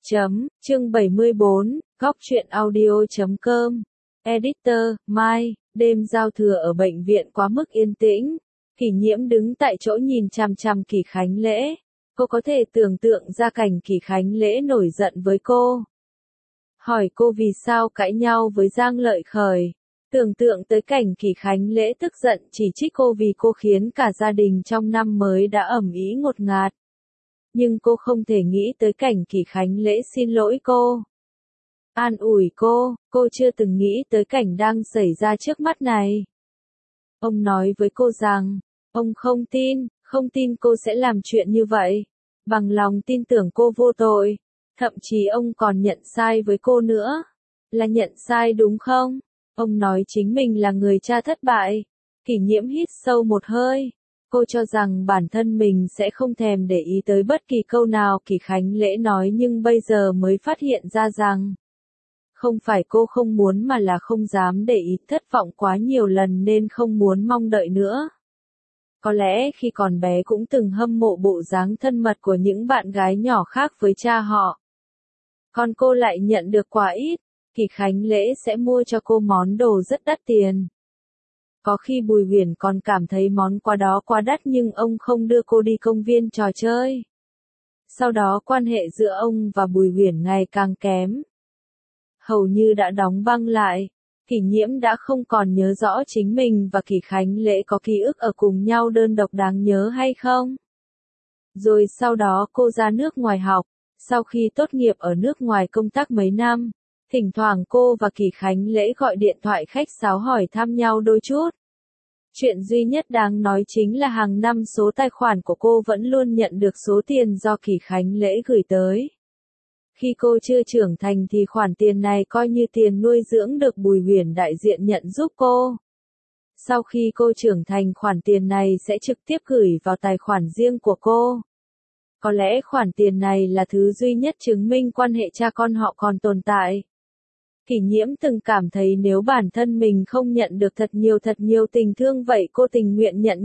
Chương 74, Góc truyện audio.com. Editor, Mai, đêm giao thừa ở bệnh viện quá mức yên tĩnh. Kỷ Nhiễm đứng tại chỗ nhìn chằm chằm Kỷ Khánh Lễ. Cô có thể tưởng tượng ra cảnh Kỷ Khánh Lễ nổi giận với cô. Hỏi cô vì sao cãi nhau với Giang Lợi Khởi. Tưởng tượng tới cảnh Kỷ Khánh Lễ tức giận chỉ trích cô vì cô khiến cả gia đình trong năm mới đã ầm ĩ ngột ngạt. Nhưng cô không thể nghĩ tới cảnh Kỷ Khánh Lễ xin lỗi cô. An ủi cô chưa từng nghĩ tới cảnh đang xảy ra trước mắt này. Ông nói với cô rằng, ông không tin cô sẽ làm chuyện như vậy. Bằng lòng tin tưởng cô vô tội. Thậm chí ông còn nhận sai với cô nữa. Là nhận sai đúng không? Ông nói chính mình là người cha thất bại. Kỷ Nhiễm hít sâu một hơi. Cô cho rằng bản thân mình sẽ không thèm để ý tới bất kỳ câu nào Kỷ Khánh Lễ nói, nhưng bây giờ mới phát hiện ra rằng không phải cô không muốn mà là không dám để ý, thất vọng quá nhiều lần nên không muốn mong đợi nữa. Có lẽ khi còn bé cũng từng hâm mộ bộ dáng thân mật của những bạn gái nhỏ khác với cha họ. Còn cô lại nhận được quà ít, Kỷ Khánh Lễ sẽ mua cho cô món đồ rất đắt tiền. Có khi Bùi Huyền còn cảm thấy món quà đó quá đắt nhưng ông không đưa cô đi công viên trò chơi. Sau đó quan hệ giữa ông và Bùi Huyền ngày càng kém. Hầu như đã đóng băng lại. Kỷ Nhiễm đã không còn nhớ rõ chính mình và Kỷ Khánh Lễ có ký ức ở cùng nhau đơn độc đáng nhớ hay không. Rồi sau đó cô ra nước ngoài học. Sau khi tốt nghiệp ở nước ngoài công tác mấy năm, thỉnh thoảng cô và Kỷ Khánh Lễ gọi điện thoại khách sáo hỏi thăm nhau đôi chút. Chuyện duy nhất đáng nói chính là hàng năm số tài khoản của cô vẫn luôn nhận được số tiền do Kỷ Khánh Lễ gửi tới. Khi cô chưa trưởng thành thì khoản tiền này coi như tiền nuôi dưỡng được Bùi Huyền đại diện nhận giúp cô. Sau khi cô trưởng thành, khoản tiền này sẽ trực tiếp gửi vào tài khoản riêng của cô. Có lẽ khoản tiền này là thứ duy nhất chứng minh quan hệ cha con họ còn tồn tại. Kỷ Nhiễm từng cảm thấy nếu bản thân mình không nhận được thật nhiều tình thương vậy cô tình nguyện nhận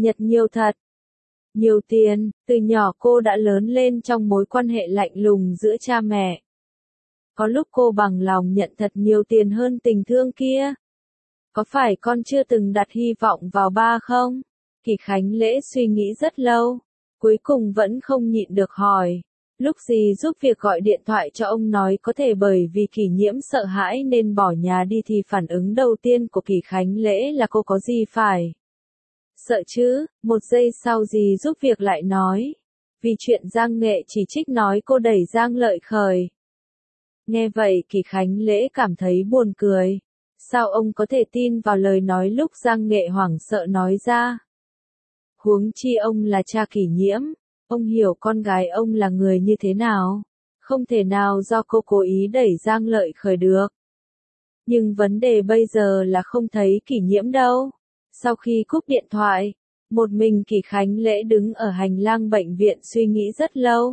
nhiều tiền. Từ nhỏ cô đã lớn lên trong mối quan hệ lạnh lùng giữa cha mẹ. Có lúc cô bằng lòng nhận thật nhiều tiền hơn tình thương kia. Có phải con chưa từng đặt hy vọng vào ba không? Kỷ Khánh Lễ suy nghĩ rất lâu. Cuối cùng vẫn không nhịn được hỏi. Lúc gì giúp việc gọi điện thoại cho ông nói có thể bởi vì Kỷ Nhiễm sợ hãi nên bỏ nhà đi thì phản ứng đầu tiên của Kỷ Khánh Lễ là cô có gì phải sợ chứ. Một giây sau gì giúp việc lại nói. Vì chuyện Giang Nghệ chỉ trích nói cô đẩy Giang Lợi Khởi. Nghe vậy Kỷ Khánh Lễ cảm thấy buồn cười. Sao ông có thể tin vào lời nói lúc Giang Nghệ hoảng sợ nói ra? Huống chi ông là cha Kỷ Nhiễm. Ông hiểu con gái ông là người như thế nào. Không thể nào do cô cố ý đẩy Giang Lợi Khởi được. Nhưng vấn đề bây giờ là không thấy Kỷ Nhiễm đâu. Sau khi cúp điện thoại, một mình Kỷ Khánh Lễ đứng ở hành lang bệnh viện suy nghĩ rất lâu.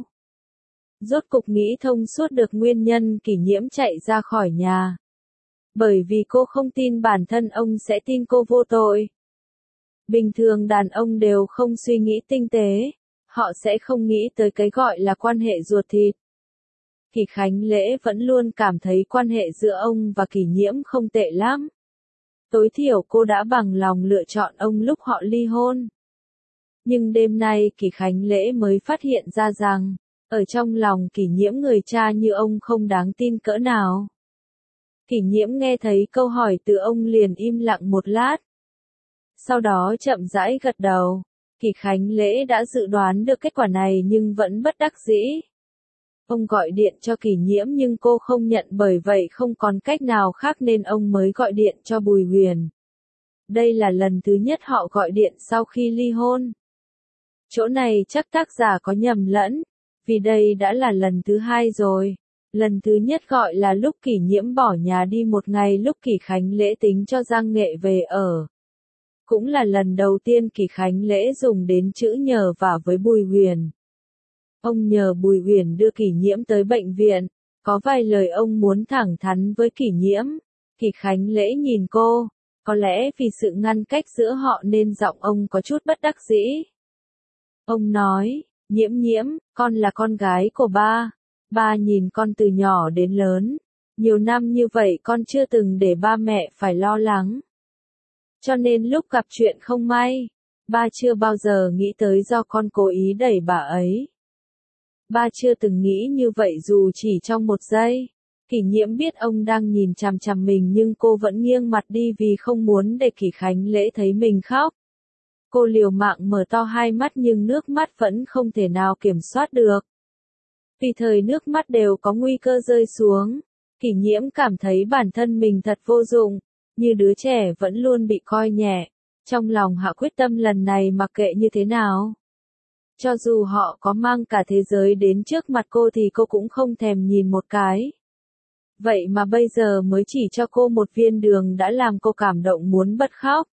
Rốt cục nghĩ thông suốt được nguyên nhân Kỷ Nhiễm chạy ra khỏi nhà. Bởi vì cô không tin bản thân ông sẽ tin cô vô tội. Bình thường đàn ông đều không suy nghĩ tinh tế. Họ sẽ không nghĩ tới cái gọi là quan hệ ruột thịt. Kỷ Khánh Lễ vẫn luôn cảm thấy quan hệ giữa ông và Kỷ Nhiễm không tệ lắm. Tối thiểu cô đã bằng lòng lựa chọn ông lúc họ ly hôn. Nhưng đêm nay Kỷ Khánh Lễ mới phát hiện ra rằng, ở trong lòng Kỷ Nhiễm người cha như ông không đáng tin cỡ nào. Kỷ Nhiễm nghe thấy câu hỏi từ ông liền im lặng một lát. Sau đó chậm rãi gật đầu. Kỷ Khánh Lễ đã dự đoán được kết quả này nhưng vẫn bất đắc dĩ. Ông gọi điện cho Kỷ Nhiễm nhưng cô không nhận, bởi vậy không còn cách nào khác nên ông mới gọi điện cho Bùi Huyền. Đây là lần thứ nhất họ gọi điện sau khi ly hôn. Chỗ này chắc tác giả có nhầm lẫn, vì đây đã là lần thứ hai rồi. Lần thứ nhất gọi là lúc Kỷ Nhiễm bỏ nhà đi một ngày lúc Kỷ Khánh Lễ tính cho Giang Nghệ về ở. Cũng là lần đầu tiên Kỷ Khánh Lễ dùng đến chữ nhờ vả với Bùi Huyền. Ông nhờ Bùi Huyền đưa Kỷ Nhiễm tới bệnh viện, có vài lời ông muốn thẳng thắn với Kỷ Nhiễm. Kỷ Khánh Lễ nhìn cô, có lẽ vì sự ngăn cách giữa họ nên giọng ông có chút bất đắc dĩ. Ông nói, Nhiễm, con là con gái của ba. Ba nhìn con từ nhỏ đến lớn. Nhiều năm như vậy con chưa từng để ba mẹ phải lo lắng. Cho nên lúc gặp chuyện không may, ba chưa bao giờ nghĩ tới do con cố ý đẩy bà ấy. Ba chưa từng nghĩ như vậy dù chỉ trong một giây. Kỷ Nhiễm biết ông đang nhìn chằm chằm mình nhưng cô vẫn nghiêng mặt đi vì không muốn để Kỷ Khánh Lễ thấy mình khóc. Cô liều mạng mở to hai mắt nhưng nước mắt vẫn không thể nào kiểm soát được. Tùy thời nước mắt đều có nguy cơ rơi xuống. Kỷ Nhiễm cảm thấy bản thân mình thật vô dụng, như đứa trẻ vẫn luôn bị coi nhẹ. Trong lòng hạ quyết tâm lần này mặc kệ như thế nào. Cho dù họ có mang cả thế giới đến trước mặt cô thì cô cũng không thèm nhìn một cái. Vậy mà bây giờ mới chỉ cho cô một viên đường đã làm cô cảm động muốn bật khóc.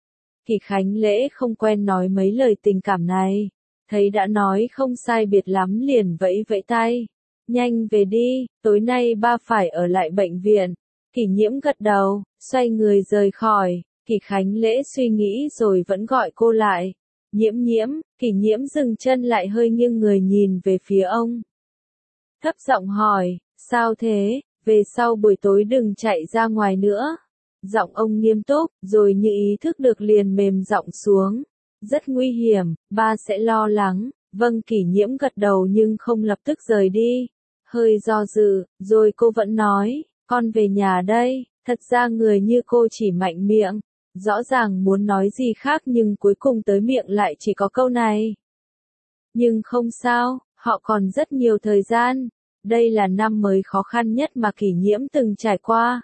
Kỷ Khánh Lễ không quen nói mấy lời tình cảm này. Thấy đã nói không sai biệt lắm liền vẫy vẫy tay. Nhanh về đi, tối nay ba phải ở lại bệnh viện. Kỷ Nhiễm gật đầu, xoay người rời khỏi. Kỷ Khánh Lễ suy nghĩ rồi vẫn gọi cô lại. Nhiễm Nhiễm, Kỷ Nhiễm dừng chân lại hơi nghiêng người nhìn về phía ông. Thấp giọng hỏi, sao thế, về sau buổi tối đừng chạy ra ngoài nữa. Giọng ông nghiêm túc, rồi như ý thức được liền mềm giọng xuống. Rất nguy hiểm, ba sẽ lo lắng. Vâng, Kỷ Nhiễm gật đầu nhưng không lập tức rời đi. Hơi do dự, rồi cô vẫn nói, con về nhà đây. Thật ra người như cô chỉ mạnh miệng. Rõ ràng muốn nói gì khác nhưng cuối cùng tới miệng lại chỉ có câu này. Nhưng không sao, họ còn rất nhiều thời gian. Đây là năm mới khó khăn nhất mà Kỷ Nhiễm từng trải qua.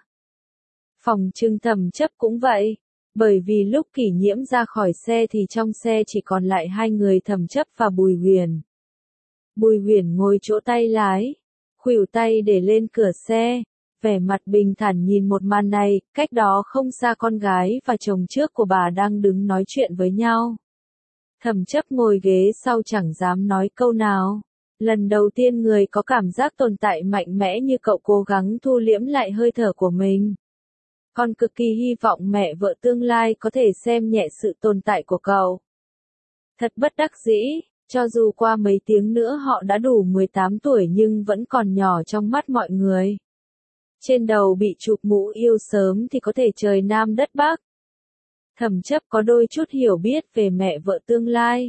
Phòng trưng Thẩm Chấp cũng vậy. Bởi vì lúc Kỷ Nhiễm ra khỏi xe thì trong xe chỉ còn lại hai người Thẩm Chấp và Bùi Huyền. Bùi Huyền ngồi chỗ tay lái, khuỷu tay để lên cửa xe, vẻ mặt bình thản nhìn một màn này, cách đó không xa con gái và chồng trước của bà đang đứng nói chuyện với nhau. Thẩm Chấp ngồi ghế sau chẳng dám nói câu nào. Lần đầu tiên người có cảm giác tồn tại mạnh mẽ như cậu cố gắng thu liễm lại hơi thở của mình. Con cực kỳ hy vọng mẹ vợ tương lai có thể xem nhẹ sự tồn tại của cậu. Thật bất đắc dĩ, cho dù qua mấy tiếng nữa họ đã đủ 18 tuổi nhưng vẫn còn nhỏ trong mắt mọi người. Trên đầu bị chụp mũ yêu sớm thì có thể trời Nam đất Bắc. Thẩm Chấp có đôi chút hiểu biết về mẹ vợ tương lai.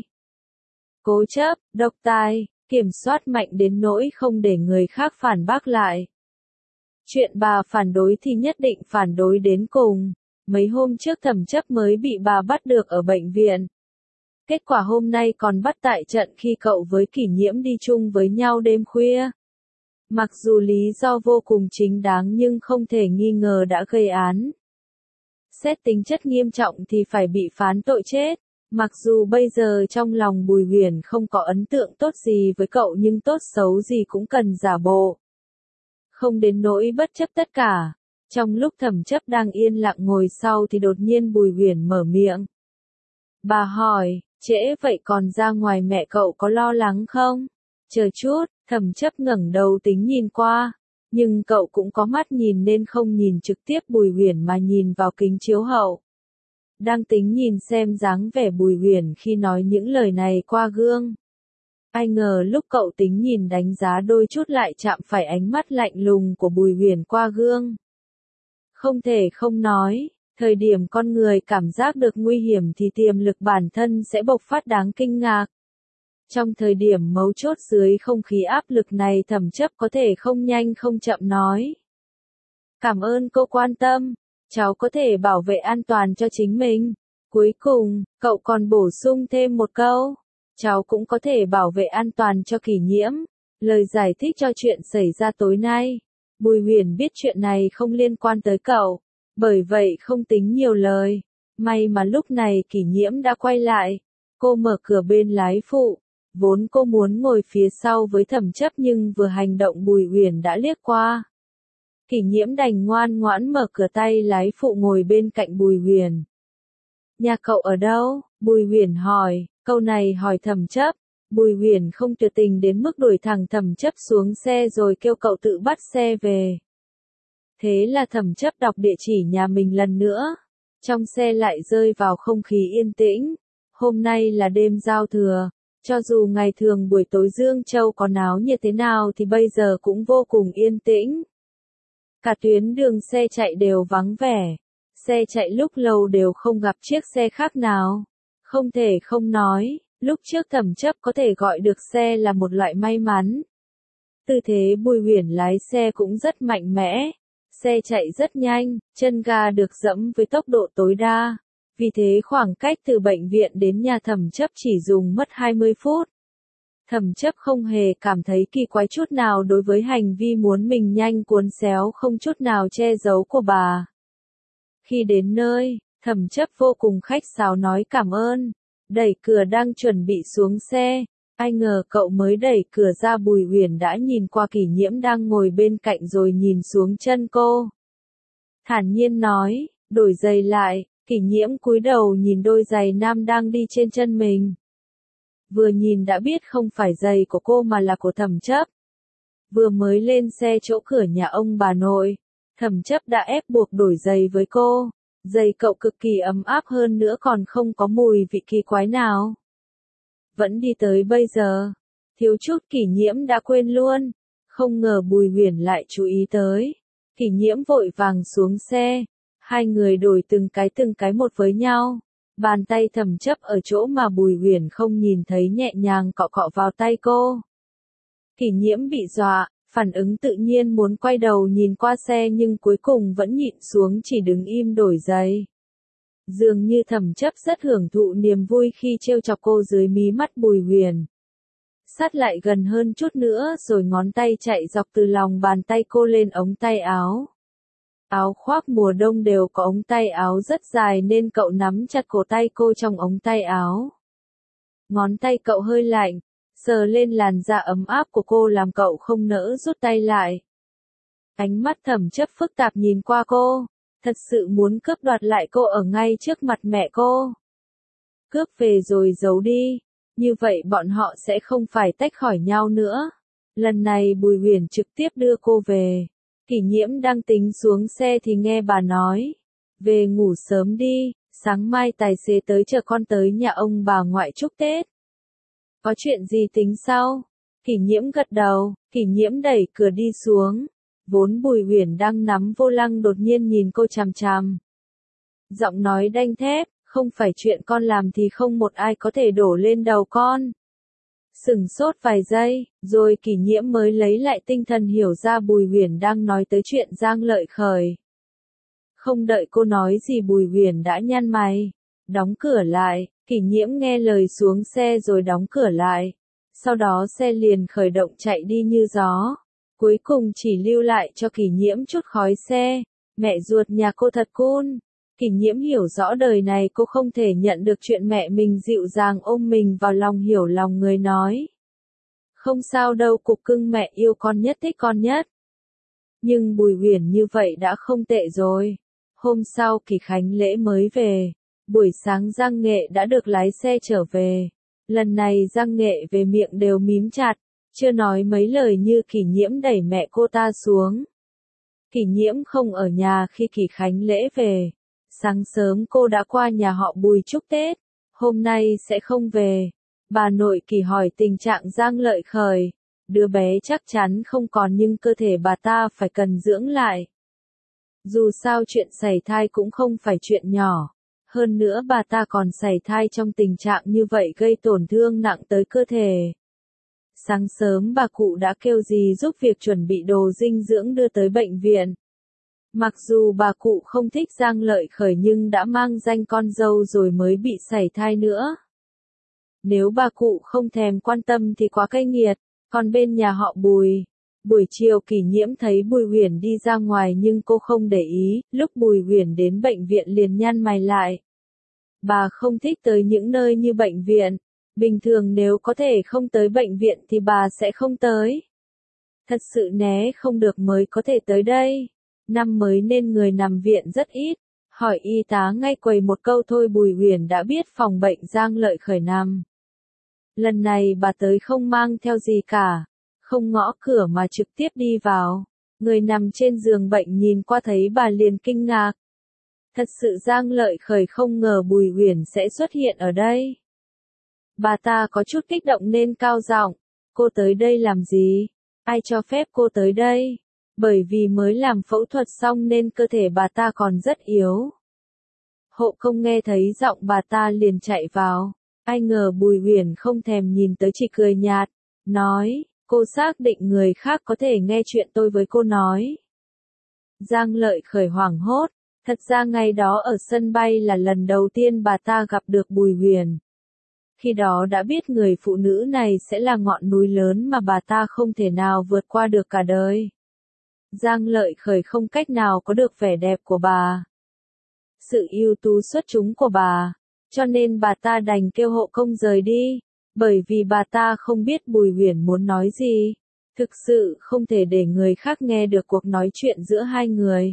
Cố chấp, độc tài, kiểm soát mạnh đến nỗi không để người khác phản bác lại. Chuyện bà phản đối thì nhất định phản đối đến cùng. Mấy hôm trước Thẩm Chấp mới bị bà bắt được ở bệnh viện. Kết quả hôm nay còn bắt tại trận khi cậu với Kỷ Nhiễm đi chung với nhau đêm khuya. Mặc dù lý do vô cùng chính đáng nhưng không thể nghi ngờ đã gây án. Xét tính chất nghiêm trọng thì phải bị phán tội chết. Mặc dù bây giờ trong lòng Bùi Huyền không có ấn tượng tốt gì với cậu nhưng tốt xấu gì cũng cần giả bộ. Không đến nỗi bất chấp tất cả. Trong lúc Thẩm Chấp đang yên lặng ngồi sau thì đột nhiên Bùi Huyền mở miệng. Bà hỏi, trễ vậy còn ra ngoài mẹ cậu có lo lắng không? Chờ chút, Thẩm Chấp ngẩng đầu tính nhìn qua. Nhưng cậu cũng có mắt nhìn nên không nhìn trực tiếp Bùi Huyền mà nhìn vào kính chiếu hậu. Đang tính nhìn xem dáng vẻ Bùi Huyền khi nói những lời này qua gương. Ai ngờ lúc cậu tính nhìn đánh giá đôi chút lại chạm phải ánh mắt lạnh lùng của Bùi Huyền qua gương. Không thể không nói, thời điểm con người cảm giác được nguy hiểm thì tiềm lực bản thân sẽ bộc phát đáng kinh ngạc. Trong thời điểm mấu chốt dưới không khí áp lực này Thẩm Chấp có thể không nhanh không chậm nói. Cảm ơn cô quan tâm, cháu có thể bảo vệ an toàn cho chính mình. Cuối cùng, cậu còn bổ sung thêm một câu. Cháu cũng có thể bảo vệ an toàn cho Kỷ Nhiễm. Lời giải thích cho chuyện xảy ra tối nay. Bùi Huyền biết chuyện này không liên quan tới cậu. Bởi vậy không tính nhiều lời. May mà lúc này Kỷ Nhiễm đã quay lại. Cô mở cửa bên lái phụ. Vốn cô muốn ngồi phía sau với Thẩm Chấp nhưng vừa hành động Bùi Huyền đã liếc qua. Kỷ Nhiễm đành ngoan ngoãn mở cửa tay lái phụ ngồi bên cạnh Bùi Huyền. Nhà cậu ở đâu? Bùi Huyền hỏi, câu này hỏi Thẩm Chấp. Bùi Huyền không tuyệt tình đến mức đuổi thẳng Thẩm Chấp xuống xe rồi kêu cậu tự bắt xe về. Thế là Thẩm Chấp đọc địa chỉ nhà mình lần nữa. Trong xe lại rơi vào không khí yên tĩnh. Hôm nay là đêm giao thừa. Cho dù ngày thường buổi tối Dương Châu có náo nhiệt thế nào thì bây giờ cũng vô cùng yên tĩnh. Cả tuyến đường xe chạy đều vắng vẻ. Xe chạy lúc lâu đều không gặp chiếc xe khác nào. Không thể không nói, lúc trước Thẩm Chấp có thể gọi được xe là một loại may mắn. Tư thế Bùi Huyền lái xe cũng rất mạnh mẽ. Xe chạy rất nhanh, chân ga được giẫm với tốc độ tối đa. Vì thế khoảng cách từ bệnh viện đến nhà Thẩm Chấp chỉ dùng mất 20 phút. Thẩm Chấp không hề cảm thấy kỳ quái chút nào đối với hành vi muốn mình nhanh cuốn xéo không chút nào che giấu của bà. Khi đến nơi, Thẩm Chấp vô cùng khách sáo nói cảm ơn, đẩy cửa đang chuẩn bị xuống xe. Ai ngờ cậu mới đẩy cửa ra Bùi Huyền đã nhìn qua Kỷ Nhiễm đang ngồi bên cạnh rồi nhìn xuống chân cô. Thản nhiên nói, đổi giày lại. Kỷ Nhiễm cúi đầu nhìn đôi giày nam đang đi trên chân mình. Vừa nhìn đã biết không phải giày của cô mà là của Thẩm Chấp. Vừa mới lên xe chỗ cửa nhà ông bà nội, Thẩm Chấp đã ép buộc đổi giày với cô. Giày cậu cực kỳ ấm áp hơn nữa còn không có mùi vị kỳ quái nào. Vẫn đi tới bây giờ, thiếu chút Kỷ Nhiễm đã quên luôn. Không ngờ Bùi Huyền lại chú ý tới. Kỷ Nhiễm vội vàng xuống xe. Hai người đổi từng cái một với nhau. Bàn tay Thẩm Chấp ở chỗ mà Bùi Huyền không nhìn thấy nhẹ nhàng cọ cọ vào tay cô. Kỷ Nhiễm bị dọa, phản ứng tự nhiên muốn quay đầu nhìn qua xe nhưng cuối cùng vẫn nhịn xuống chỉ đứng im đổi giày. Dường như Thẩm Chấp rất hưởng thụ niềm vui khi trêu chọc cô dưới mí mắt Bùi Huyền. Sát lại gần hơn chút nữa rồi ngón tay chạy dọc từ lòng bàn tay cô lên ống tay áo. Áo khoác mùa đông đều có ống tay áo rất dài nên cậu nắm chặt cổ tay cô trong ống tay áo. Ngón tay cậu hơi lạnh, sờ lên làn da ấm áp của cô làm cậu không nỡ rút tay lại. Ánh mắt Thẩm Chấp phức tạp nhìn qua cô, thật sự muốn cướp đoạt lại cô ở ngay trước mặt mẹ cô. Cướp về rồi giấu đi, như vậy bọn họ sẽ không phải tách khỏi nhau nữa. Lần này Bùi Huyền trực tiếp đưa cô về. Kỷ Nhiễm đang tính xuống xe thì nghe bà nói, về ngủ sớm đi, sáng mai tài xế tới chờ con tới nhà ông bà ngoại chúc Tết. Có chuyện gì tính sau? Kỷ Nhiễm gật đầu, Kỷ Nhiễm đẩy cửa đi xuống. Vốn Bùi Huyền đang nắm vô lăng đột nhiên nhìn cô chằm chằm. Giọng nói đanh thép, không phải chuyện con làm thì không một ai có thể đổ lên đầu con. Sửng sốt vài giây, rồi Kỷ Nhiễm mới lấy lại tinh thần hiểu ra Bùi Huyền đang nói tới chuyện Giang Lợi Khởi. Không đợi cô nói gì Bùi Huyền đã nhăn mày, đóng cửa lại, Kỷ Nhiễm nghe lời xuống xe rồi đóng cửa lại. Sau đó xe liền khởi động chạy đi như gió. Cuối cùng chỉ lưu lại cho Kỷ Nhiễm chút khói xe. Mẹ ruột nhà cô thật cool. Kỷ Nhiễm hiểu rõ đời này cô không thể nhận được chuyện mẹ mình dịu dàng ôm mình vào lòng hiểu lòng người nói. Không sao đâu cục cưng mẹ yêu con nhất thích con nhất. Nhưng Bùi Huyền như vậy đã không tệ rồi. Hôm sau Kỷ Khánh lễ mới về. Buổi sáng Giang Nghệ đã được lái xe trở về. Lần này Giang Nghệ về miệng đều mím chặt. Chưa nói mấy lời như Kỷ Nhiễm đẩy mẹ cô ta xuống. Kỷ Nhiễm không ở nhà khi Kỷ Khánh lễ về. Sáng sớm cô đã qua nhà họ Bùi chúc Tết, hôm nay sẽ không về. Bà nội Kỷ hỏi tình trạng Giang Lợi Khởi, đứa bé chắc chắn không còn nhưng cơ thể bà ta phải cần dưỡng lại. Dù sao chuyện sảy thai cũng không phải chuyện nhỏ, hơn nữa bà ta còn sảy thai trong tình trạng như vậy gây tổn thương nặng tới cơ thể. Sáng sớm bà cụ đã kêu dì giúp việc chuẩn bị đồ dinh dưỡng đưa tới bệnh viện. Mặc dù bà cụ không thích Giang Lợi Khởi nhưng đã mang danh con dâu rồi mới bị sảy thai nữa. Nếu bà cụ không thèm quan tâm thì quá cay nghiệt, còn bên nhà họ Bùi. Buổi chiều Kỷ Nhiễm thấy Bùi Huyền đi ra ngoài nhưng cô không để ý, lúc Bùi Huyền đến bệnh viện liền nhăn mày lại. Bà không thích tới những nơi như bệnh viện, bình thường nếu có thể không tới bệnh viện thì bà sẽ không tới. Thật sự né không được mới có thể tới đây. Năm mới nên người nằm viện rất ít, hỏi y tá ngay quầy một câu thôi Bùi Huyền đã biết phòng bệnh Giang Lợi Khởi nằm. Lần này bà tới không mang theo gì cả, không ngõ cửa mà trực tiếp đi vào. Người nằm trên giường bệnh nhìn qua thấy bà liền kinh ngạc. Thật sự Giang Lợi Khởi không ngờ Bùi Huyền sẽ xuất hiện ở đây. Bà ta có chút kích động nên cao giọng, cô tới đây làm gì? Ai cho phép cô tới đây? Bởi vì mới làm phẫu thuật xong nên cơ thể bà ta còn rất yếu. Hộ công nghe thấy giọng bà ta liền chạy vào. Ai ngờ Bùi Huyền không thèm nhìn tới, chỉ cười nhạt, nói, cô xác định người khác có thể nghe chuyện tôi với cô nói. Giang Lợi Khởi hoảng hốt, thật ra ngày đó ở sân bay là lần đầu tiên bà ta gặp được Bùi Huyền. Khi đó đã biết người phụ nữ này sẽ là ngọn núi lớn mà bà ta không thể nào vượt qua được cả đời. Giang Lợi Khởi không cách nào có được vẻ đẹp của bà, sự ưu tú xuất chúng của bà, cho nên bà ta đành kêu hộ công rời đi, bởi vì bà ta không biết Bùi Huyền muốn nói gì. Thực sự không thể để người khác nghe được cuộc nói chuyện giữa hai người.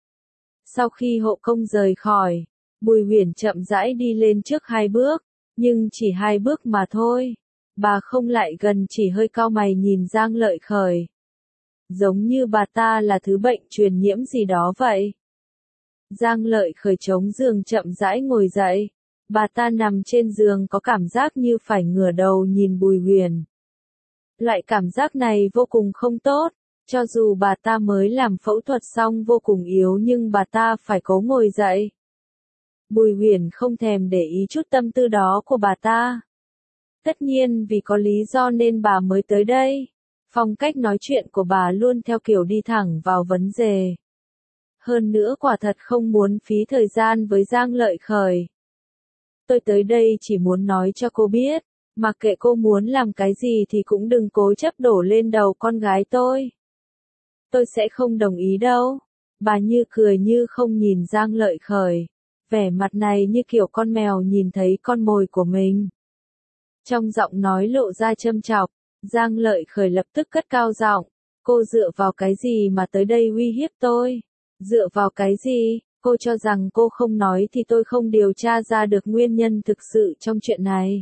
Sau khi hộ công rời khỏi, Bùi Huyền chậm rãi đi lên trước 2 bước, nhưng chỉ 2 bước mà thôi. Bà không lại gần, chỉ hơi cau mày nhìn Giang Lợi Khởi. Giống như bà ta là thứ bệnh truyền nhiễm gì đó vậy. Giang Lợi Khởi chống giường chậm rãi ngồi dậy. Bà ta nằm trên giường có cảm giác như phải ngửa đầu nhìn Bùi Huyền. Loại cảm giác này vô cùng không tốt, cho dù bà ta mới làm phẫu thuật xong vô cùng yếu nhưng bà ta phải cố ngồi dậy. Bùi Huyền không thèm để ý chút tâm tư đó của bà ta. Tất nhiên vì có lý do nên bà mới tới đây. Phong cách nói chuyện của bà luôn theo kiểu đi thẳng vào vấn đề. Hơn nữa quả thật không muốn phí thời gian với Giang Lợi Khởi. Tôi tới đây chỉ muốn nói cho cô biết, mặc kệ cô muốn làm cái gì thì cũng đừng cố chấp đổ lên đầu con gái tôi. Tôi sẽ không đồng ý đâu. Bà như cười như không nhìn Giang Lợi Khởi. Vẻ mặt này như kiểu con mèo nhìn thấy con mồi của mình. Trong giọng nói lộ ra châm chọc, Giang Lợi Khởi lập tức cất cao giọng. Cô dựa vào cái gì mà tới đây uy hiếp tôi? Dựa vào cái gì? Cô cho rằng cô không nói thì tôi không điều tra ra được nguyên nhân thực sự trong chuyện này.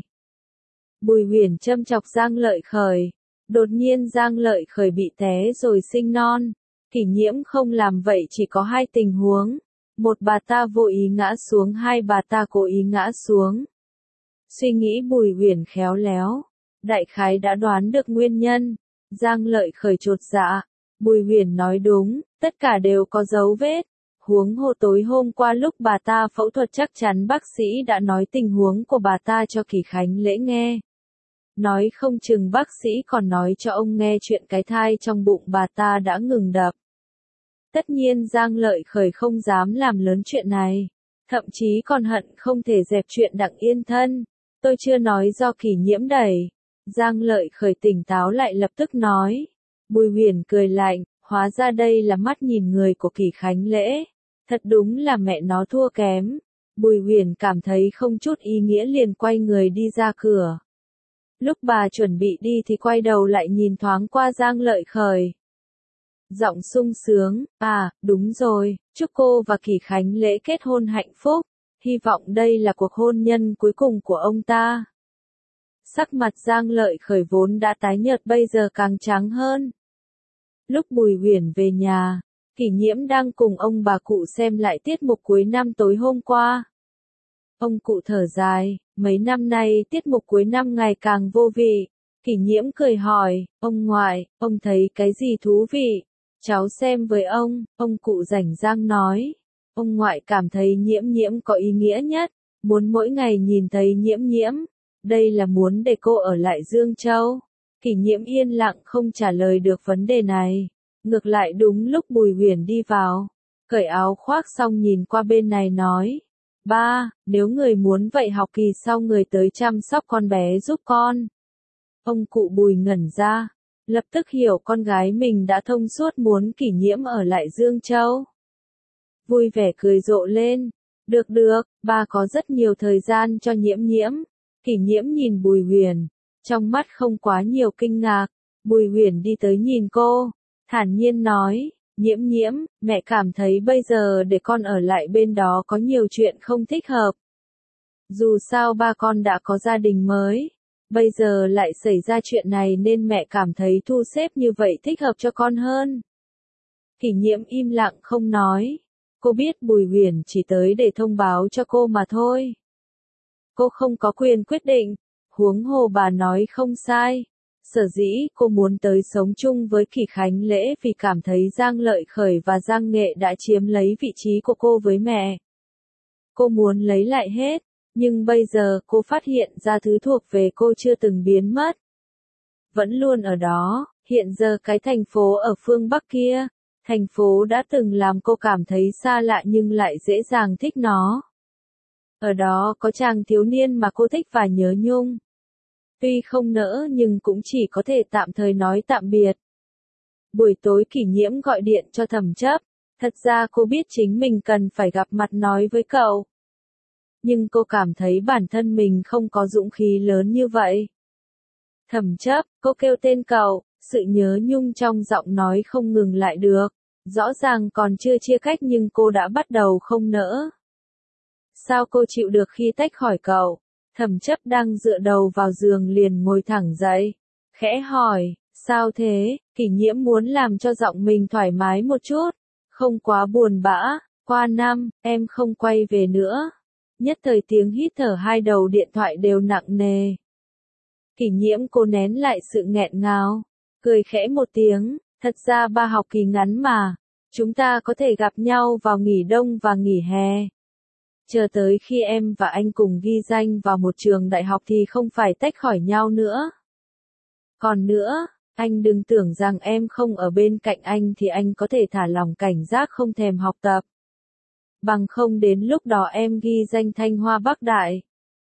Bùi Huyền châm chọc Giang Lợi Khởi. Đột nhiên Giang Lợi Khởi bị té rồi sinh non. Kỷ Nhiễm không làm vậy chỉ có 2 tình huống. Một, bà ta vô ý ngã xuống, 2, bà ta cố ý ngã xuống. Suy nghĩ Bùi Huyền khéo léo, đại khái đã đoán được nguyên nhân. Giang Lợi Khởi chột dạ. Bùi Huyền nói đúng, tất cả đều có dấu vết. Huống hồ tối hôm qua lúc bà ta phẫu thuật chắc chắn bác sĩ đã nói tình huống của bà ta cho Kỳ Khánh Lễ nghe. Nói không chừng bác sĩ còn nói cho ông nghe chuyện cái thai trong bụng bà ta đã ngừng đập. Tất nhiên Giang Lợi Khởi không dám làm lớn chuyện này. Thậm chí còn hận không thể dẹp chuyện Đặng Yên Thân. Tôi chưa nói do Kỳ Nhiễm đẩy. Giang Lợi Khởi tỉnh táo lại lập tức nói. Bùi Huyền cười lạnh, hóa ra đây là mắt nhìn người của Kỳ Khánh Lễ. Thật đúng là mẹ nó thua kém. Bùi Huyền cảm thấy không chút ý nghĩa liền quay người đi ra cửa. Lúc bà chuẩn bị đi thì quay đầu lại nhìn thoáng qua Giang Lợi Khởi. Giọng sung sướng, đúng rồi, chúc cô và Kỳ Khánh Lễ kết hôn hạnh phúc. Hy vọng đây là cuộc hôn nhân cuối cùng của ông ta. Sắc mặt Giang Lợi Khởi vốn đã tái nhợt bây giờ càng trắng hơn. Lúc Bùi Huyền về nhà, Kỷ Nhiễm đang cùng ông bà cụ xem lại tiết mục cuối năm tối hôm qua. Ông cụ thở dài, mấy năm nay tiết mục cuối năm ngày càng vô vị. Kỷ Nhiễm cười hỏi, ông ngoại, ông thấy cái gì thú vị? Cháu xem với ông cụ rảnh rang nói. Ông ngoại cảm thấy Nhiễm Nhiễm có ý nghĩa nhất, muốn mỗi ngày nhìn thấy Nhiễm Nhiễm. Đây là muốn để cô ở lại Dương Châu. Kỷ Nhiễm yên lặng không trả lời được vấn đề này. Ngược lại đúng lúc Bùi Huyền đi vào, cởi áo khoác xong nhìn qua bên này nói. Ba, nếu người muốn vậy học kỳ sau người tới chăm sóc con bé giúp con. Ông cụ Bùi ngẩn ra, lập tức hiểu con gái mình đã thông suốt muốn Kỷ Nhiễm ở lại Dương Châu. Vui vẻ cười rộ lên. Được, ba có rất nhiều thời gian cho Nhiễm Nhiễm. Kỷ Nhiễm nhìn Bùi Huyền, trong mắt không quá nhiều kinh ngạc. Bùi Huyền đi tới nhìn cô, thản nhiên nói, Nhiễm Nhiễm, mẹ cảm thấy bây giờ để con ở lại bên đó có nhiều chuyện không thích hợp. Dù sao ba con đã có gia đình mới, bây giờ lại xảy ra chuyện này nên mẹ cảm thấy thu xếp như vậy thích hợp cho con hơn. Kỷ Nhiễm im lặng không nói. Cô biết Bùi Huyền chỉ tới để thông báo cho cô mà thôi. Cô không có quyền quyết định. Huống hồ bà nói không sai. Sở dĩ cô muốn tới sống chung với Kỷ Khánh Lễ vì cảm thấy Giang Lợi Khởi và Giang Nghệ đã chiếm lấy vị trí của cô với mẹ. Cô muốn lấy lại hết, nhưng bây giờ cô phát hiện ra thứ thuộc về cô chưa từng biến mất. Vẫn luôn ở đó, hiện giờ cái thành phố ở phương Bắc kia, thành phố đã từng làm cô cảm thấy xa lạ nhưng lại dễ dàng thích nó. Ở đó có chàng thiếu niên mà cô thích và nhớ nhung. Tuy không nỡ nhưng cũng chỉ có thể tạm thời nói tạm biệt. Buổi tối Kỷ Nhiễm gọi điện cho Thẩm Chấp. Thật ra cô biết chính mình cần phải gặp mặt nói với cậu. Nhưng cô cảm thấy bản thân mình không có dũng khí lớn như vậy. Thẩm Chấp, cô kêu tên cậu, sự nhớ nhung trong giọng nói không ngừng lại được. Rõ ràng còn chưa chia cách nhưng cô đã bắt đầu không nỡ. Sao cô chịu được khi tách khỏi cậu? Thẩm Chấp đang dựa đầu vào giường liền ngồi thẳng dậy. Khẽ hỏi, sao thế? Kỷ Nhiễm muốn làm cho giọng mình thoải mái một chút. Không quá buồn bã, qua năm, em không quay về nữa. Nhất thời tiếng hít thở hai đầu điện thoại đều nặng nề. Kỷ Nhiễm cố nén lại sự nghẹn ngào. Cười khẽ một tiếng, thật ra 3 học kỳ ngắn mà. Chúng ta có thể gặp nhau vào nghỉ đông và nghỉ hè. Chờ tới khi em và anh cùng ghi danh vào một trường đại học thì không phải tách khỏi nhau nữa. Còn nữa, anh đừng tưởng rằng em không ở bên cạnh anh thì anh có thể thả lỏng cảnh giác không thèm học tập. Bằng không đến lúc đó em ghi danh Thanh Hoa Bắc Đại.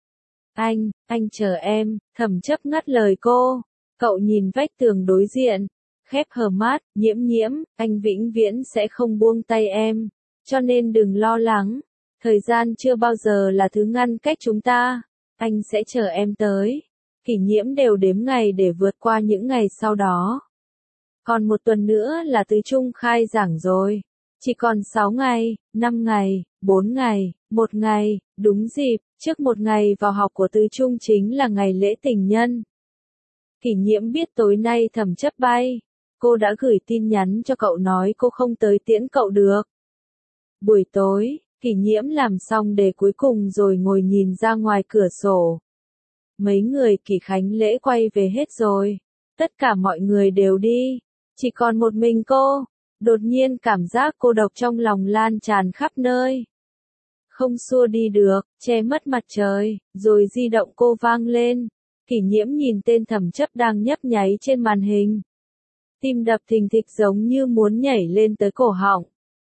Anh chờ em, Thẩm Chấp ngắt lời cô. Cậu nhìn vách tường đối diện, khép hờ mắt, Nhiễm, anh vĩnh viễn sẽ không buông tay em. Cho nên đừng lo lắng. Thời gian chưa bao giờ là thứ ngăn cách chúng ta. Anh sẽ chờ em tới. Kỷ Nhiễm đều đếm ngày để vượt qua những ngày sau đó. Còn một tuần nữa là Tứ Trung khai giảng rồi. Chỉ còn 6 ngày, 5 ngày, 4 ngày, 1 ngày, đúng dịp, trước một ngày vào học của Tứ Trung chính là ngày lễ tình nhân. Kỷ Nhiễm biết tối nay Thẩm Chấp bay. Cô đã gửi tin nhắn cho cậu nói cô không tới tiễn cậu được. Buổi tối, Kỷ Nhiễm làm xong đề cuối cùng rồi ngồi nhìn ra ngoài cửa sổ. Mấy người Kỷ Khánh Lễ quay về hết rồi. Tất cả mọi người đều đi. Chỉ còn một mình cô. Đột nhiên cảm giác cô độc trong lòng lan tràn khắp nơi. Không xua đi được, che mất mặt trời, rồi di động cô vang lên. Kỷ Nhiễm nhìn tên Thẩm Chấp đang nhấp nháy trên màn hình. Tim đập thình thịch giống như muốn nhảy lên tới cổ họng.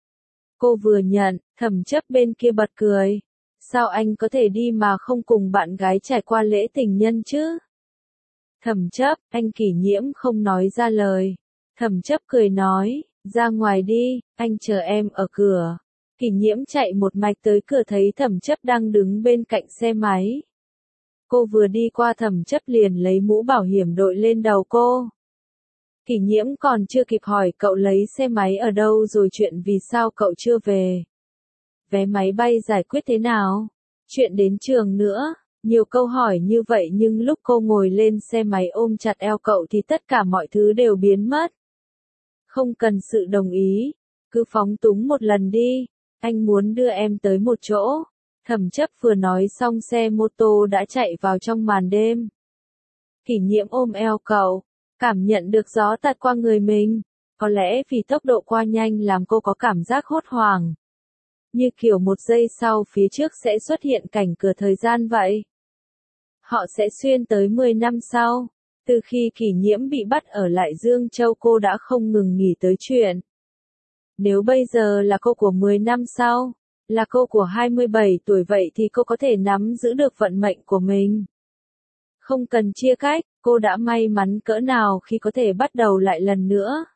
Cô vừa nhận, Thẩm Chấp bên kia bật cười. Sao anh có thể đi mà không cùng bạn gái trải qua lễ tình nhân chứ? Thẩm Chấp, anh Kỷ Nhiễm không nói ra lời. Thẩm Chấp cười nói, ra ngoài đi, anh chờ em ở cửa. Kỷ Nhiễm chạy một mạch tới cửa thấy Thẩm Chấp đang đứng bên cạnh xe máy. Cô vừa đi qua Thẩm Chấp liền lấy mũ bảo hiểm đội lên đầu cô. Kỷ Nhiễm còn chưa kịp hỏi cậu lấy xe máy ở đâu rồi chuyện vì sao cậu chưa về. Vé máy bay giải quyết thế nào? Chuyện đến trường nữa. Nhiều câu hỏi như vậy nhưng lúc cô ngồi lên xe máy ôm chặt eo cậu thì tất cả mọi thứ đều biến mất. Không cần sự đồng ý. Cứ phóng túng một lần đi. Anh muốn đưa em tới một chỗ. Thẩm Chấp vừa nói xong xe mô tô đã chạy vào trong màn đêm. Kỷ Nhiễm ôm eo cậu. Cảm nhận được gió tạt qua người mình. Có lẽ vì tốc độ qua nhanh làm cô có cảm giác hốt hoảng. Như kiểu một giây sau phía trước sẽ xuất hiện cảnh cửa thời gian vậy. Họ sẽ xuyên tới 10 năm sau. Từ khi Kỷ Nhiễm bị bắt ở lại Dương Châu cô đã không ngừng nghĩ tới chuyện. Nếu bây giờ là cô của 10 năm sau, là cô của 27 tuổi vậy thì cô có thể nắm giữ được vận mệnh của mình. Không cần chia cách, cô đã may mắn cỡ nào khi có thể bắt đầu lại lần nữa.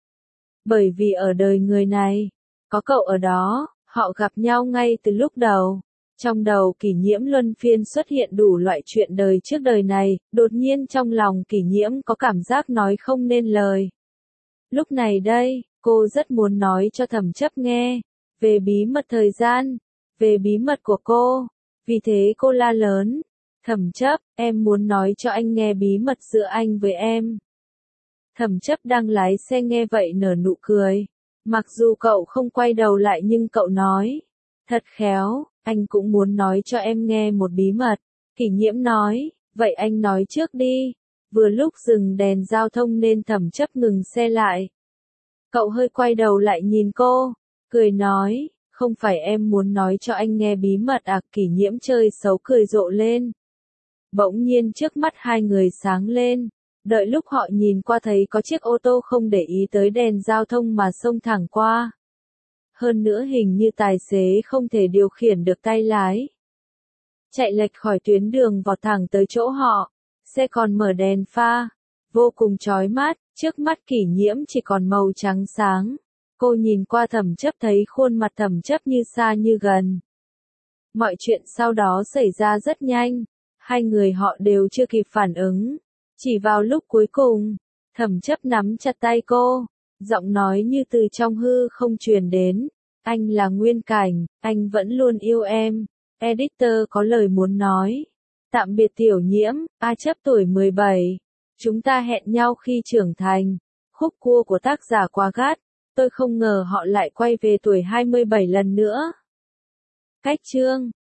Bởi vì ở đời người này, có cậu ở đó, họ gặp nhau ngay từ lúc đầu. Trong đầu Kỷ Nhiễm luân phiên xuất hiện đủ loại chuyện đời trước đời này, đột nhiên trong lòng Kỷ Nhiễm có cảm giác nói không nên lời. Lúc này đây, cô rất muốn nói cho Thẩm Chấp nghe, về bí mật thời gian, về bí mật của cô. Vì thế cô la lớn, Thẩm Chấp, em muốn nói cho anh nghe bí mật giữa anh với em. Thẩm Chấp đang lái xe nghe vậy nở nụ cười. Mặc dù cậu không quay đầu lại nhưng cậu nói, thật khéo, anh cũng muốn nói cho em nghe một bí mật. Kỷ Nhiễm nói, Vậy anh nói trước đi. Vừa lúc dừng đèn giao thông nên Thẩm Chấp ngừng xe lại. Cậu hơi quay đầu lại nhìn cô, cười nói, không phải em muốn nói cho anh nghe bí mật à? Kỷ Nhiễm chơi xấu cười rộ lên. Bỗng nhiên trước mắt hai người sáng lên, đợi lúc họ nhìn qua thấy có chiếc ô tô không để ý tới đèn giao thông mà xông thẳng qua. Hơn nữa hình như tài xế không thể điều khiển được tay lái. Chạy lệch khỏi tuyến đường vọt thẳng tới chỗ họ, xe còn mở đèn pha, vô cùng chói mắt, trước mắt Kỷ Nhiễm chỉ còn màu trắng sáng. Cô nhìn qua Thẩm Chấp thấy khuôn mặt Thẩm Chấp như xa như gần. Mọi chuyện sau đó xảy ra rất nhanh, hai người họ đều chưa kịp phản ứng. Chỉ vào lúc cuối cùng, Thẩm Chấp nắm chặt tay cô, giọng nói như từ trong hư không truyền đến, anh là Nguyên Cảnh, anh vẫn luôn yêu em. Editor có lời muốn nói. Tạm biệt Tiểu Nhiễm, A Chấp tuổi 17. Chúng ta hẹn nhau khi trưởng thành. Khúc cua của tác giả quá gắt, tôi không ngờ họ lại quay về tuổi 27 lần nữa. Cách chương